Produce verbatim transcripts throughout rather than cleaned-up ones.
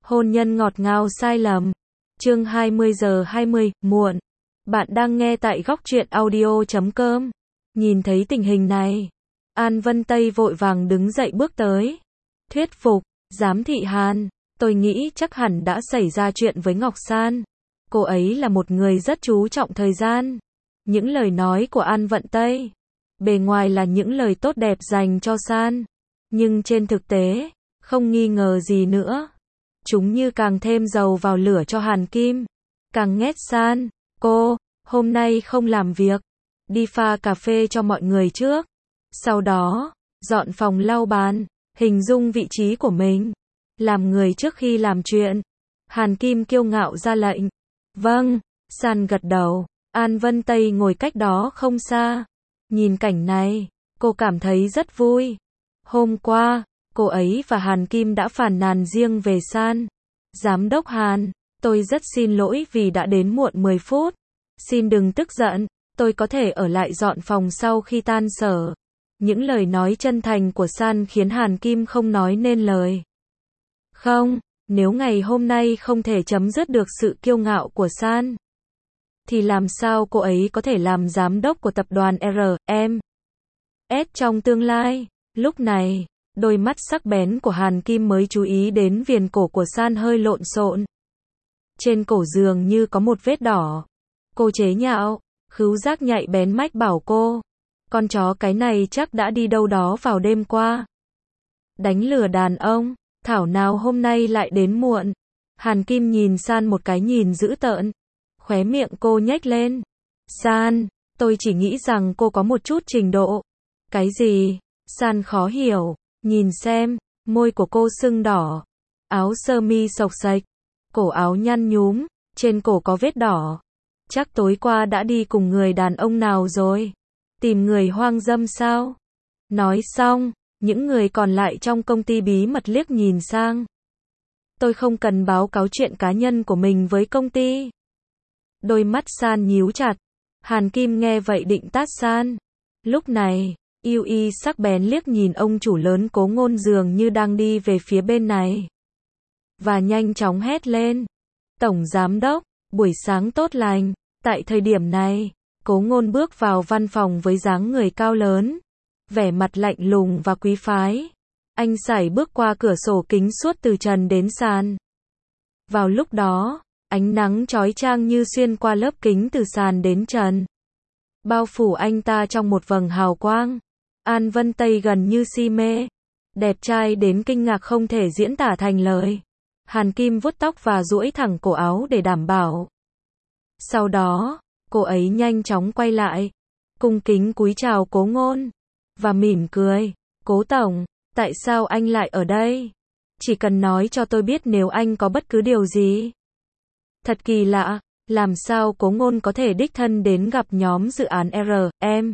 Hôn nhân ngọt ngào sai lầm. Chương hai mươi giờ hai mươi, muộn. Bạn đang nghe tại góc truyện audio chấm com. Nhìn thấy tình hình này, An Vân Tây vội vàng đứng dậy bước tới. Thuyết phục, giám thị Hàn, tôi nghĩ chắc hẳn đã xảy ra chuyện với Ngọc San. Cô ấy là một người rất chú trọng thời gian. Những lời nói của An Vân Tây, bề ngoài là những lời tốt đẹp dành cho San. Nhưng trên thực tế, không nghi ngờ gì nữa. Chúng như càng thêm dầu vào lửa cho Hàn Kim. Càng ghét San, cô, hôm nay không làm việc. Đi pha cà phê cho mọi người trước. Sau đó, dọn phòng lau bàn, hình dung vị trí của mình. Làm người trước khi làm chuyện. Hàn Kim kiêu ngạo ra lệnh. Vâng, San gật đầu. An Vân Tây ngồi cách đó không xa. Nhìn cảnh này, cô cảm thấy rất vui. Hôm qua, cô ấy và Hàn Kim đã phàn nàn riêng về San. Giám đốc Hàn, tôi rất xin lỗi vì đã đến muộn mười phút. Xin đừng tức giận, tôi có thể ở lại dọn phòng sau khi tan sở. Những lời nói chân thành của San khiến Hàn Kim không nói nên lời. Không, nếu ngày hôm nay không thể chấm dứt được sự kiêu ngạo của San, thì làm sao cô ấy có thể làm giám đốc của tập đoàn R M S trong tương lai? Lúc này, đôi mắt sắc bén của Hàn Kim mới chú ý đến viền cổ của San hơi lộn xộn. Trên cổ dường như có một vết đỏ. Cô chế nhạo, khứu giác nhạy bén mách bảo cô. Con chó cái này chắc đã đi đâu đó vào đêm qua. Đánh lừa đàn ông, thảo nào hôm nay lại đến muộn. Hàn Kim nhìn San một cái nhìn dữ tợn. Khóe miệng cô nhếch lên. San, tôi chỉ nghĩ rằng cô có một chút trình độ. Cái gì? San khó hiểu. Nhìn xem, môi của cô sưng đỏ. Áo sơ mi xộc xệch. Cổ áo nhăn nhúm, trên cổ có vết đỏ. Chắc tối qua đã đi cùng người đàn ông nào rồi? Tìm người hoang dâm sao? Nói xong, những người còn lại trong công ty bí mật liếc nhìn sang. Tôi không cần báo cáo chuyện cá nhân của mình với công ty. Đôi mắt San nhíu chặt. Hàn Kim nghe vậy định tát San. Lúc này, yêu y sắc bén liếc nhìn ông chủ lớn Cố Ngôn dường như đang đi về phía bên này. Và nhanh chóng hét lên. Tổng giám đốc, buổi sáng tốt lành. Tại thời điểm này, Cố Ngôn bước vào văn phòng với dáng người cao lớn, vẻ mặt lạnh lùng và quý phái. Anh sải bước qua cửa sổ kính suốt từ trần đến sàn. Vào lúc đó, ánh nắng chói chang như xuyên qua lớp kính từ sàn đến trần, bao phủ anh ta trong một vầng hào quang. An Vân Tây gần như si mê, đẹp trai đến kinh ngạc không thể diễn tả thành lời. Hàn Kim vuốt tóc và duỗi thẳng cổ áo để đảm bảo. Sau đó, cô ấy nhanh chóng quay lại, cung kính cúi chào Cố Ngôn, và mỉm cười. Cố tổng, tại sao anh lại ở đây? Chỉ cần nói cho tôi biết nếu anh có bất cứ điều gì. Thật kỳ lạ, làm sao Cố Ngôn có thể đích thân đến gặp nhóm dự án R M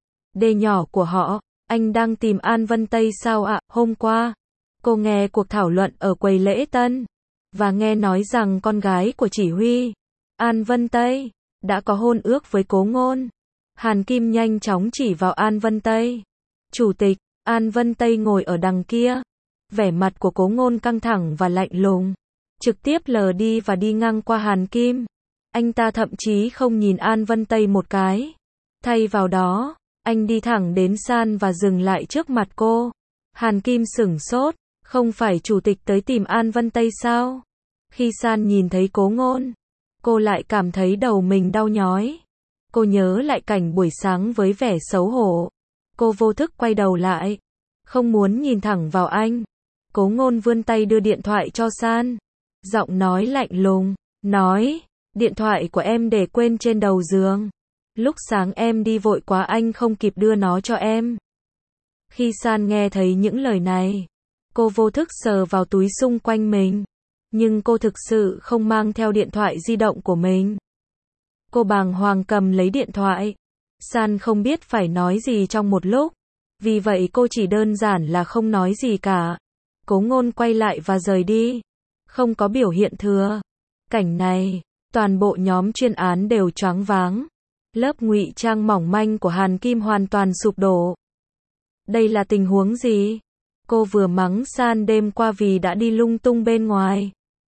D nhỏ của họ? Anh đang tìm An Vân Tây sao ạ? À? Hôm qua, cô nghe cuộc thảo luận ở quầy lễ tân, và nghe nói rằng con gái của chỉ huy, An Vân Tây, đã có hôn ước với Cố Ngôn. Hàn Kim nhanh chóng chỉ vào An Vân Tây. Chủ tịch, An Vân Tây ngồi ở đằng kia. Vẻ mặt của Cố Ngôn căng thẳng và lạnh lùng. Trực tiếp lờ đi và đi ngang qua Hàn Kim. Anh ta thậm chí không nhìn An Vân Tây một cái. Thay vào đó, anh đi thẳng đến San và dừng lại trước mặt cô. Hàn Kim sửng sốt. Không phải chủ tịch tới tìm An Vân Tây sao? Khi San nhìn thấy Cố Ngôn, cô lại cảm thấy đầu mình đau nhói. Cô nhớ lại cảnh buổi sáng với vẻ xấu hổ. Cô vô thức quay đầu lại, không muốn nhìn thẳng vào anh. Cố Ngôn vươn tay đưa điện thoại cho San. Giọng nói lạnh lùng, nói, điện thoại của em để quên trên đầu giường. Lúc sáng em đi vội quá anh không kịp đưa nó cho em. Khi San nghe thấy những lời này, cô vô thức sờ vào túi xung quanh mình. Nhưng cô thực sự không mang theo điện thoại di động của mình. Cô bàng hoàng cầm lấy điện thoại. San không biết phải nói gì trong một lúc. Vì vậy cô chỉ đơn giản là không nói gì cả. Cố Ngôn quay lại và rời đi. Không có biểu hiện thừa. Cảnh này, toàn bộ nhóm chuyên án đều choáng váng. Lớp ngụy trang mỏng manh của Hàn Kim hoàn toàn sụp đổ. Đây là tình huống gì? Cô vừa mắng San đêm qua vì đã đi lung tung bên ngoài.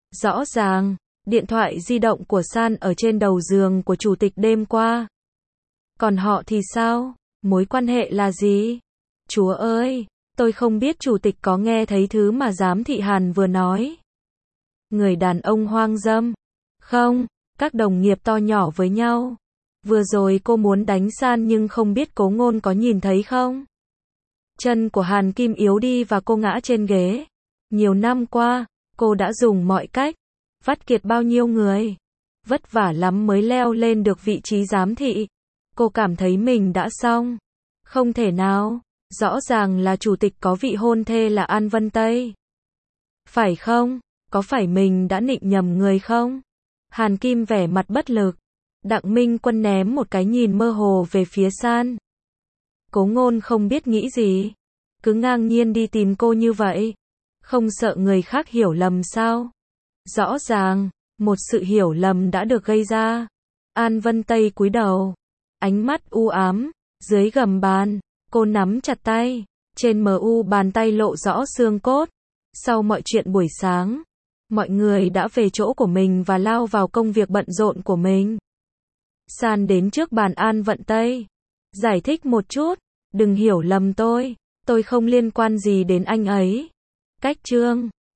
Rõ ràng, điện thoại di động của San ở trên đầu giường của chủ tịch đêm qua. Còn họ thì sao? Mối quan hệ là gì? Chúa ơi, tôi không biết chủ tịch có nghe thấy thứ mà giám thị Hàn vừa nói. Người đàn ông hoang dâm. Không, các đồng nghiệp to nhỏ với nhau. Vừa rồi cô muốn đánh San nhưng không biết Cố Ngôn có nhìn thấy không? Chân của Hàn Kim yếu đi và cô ngã trên ghế. Nhiều năm qua, cô đã dùng mọi cách, vắt kiệt bao nhiêu người. Vất vả lắm mới leo lên được vị trí giám thị. Cô cảm thấy mình đã xong. Không thể nào, rõ ràng là chủ tịch có vị hôn thê là An Vân Tây. Phải không? Có phải mình đã nịnh nhầm người không? Hàn Kim vẻ mặt bất lực. Đặng Minh Quân ném một cái nhìn mơ hồ về phía San. Cố Ngôn không biết nghĩ gì. Cứ ngang nhiên đi tìm cô như vậy. Không sợ người khác hiểu lầm sao? Rõ ràng, một sự hiểu lầm đã được gây ra. An Vân Tây cúi đầu. Ánh mắt u ám. Dưới gầm bàn, cô nắm chặt tay. Trên mờ u bàn tay lộ rõ xương cốt. Sau mọi chuyện buổi sáng, mọi người đã về chỗ của mình và lao vào công việc bận rộn của mình. San đến trước bàn An Vận Tây. Giải thích một chút. Đừng hiểu lầm tôi. Tôi không liên quan gì đến anh ấy. Cách Trương.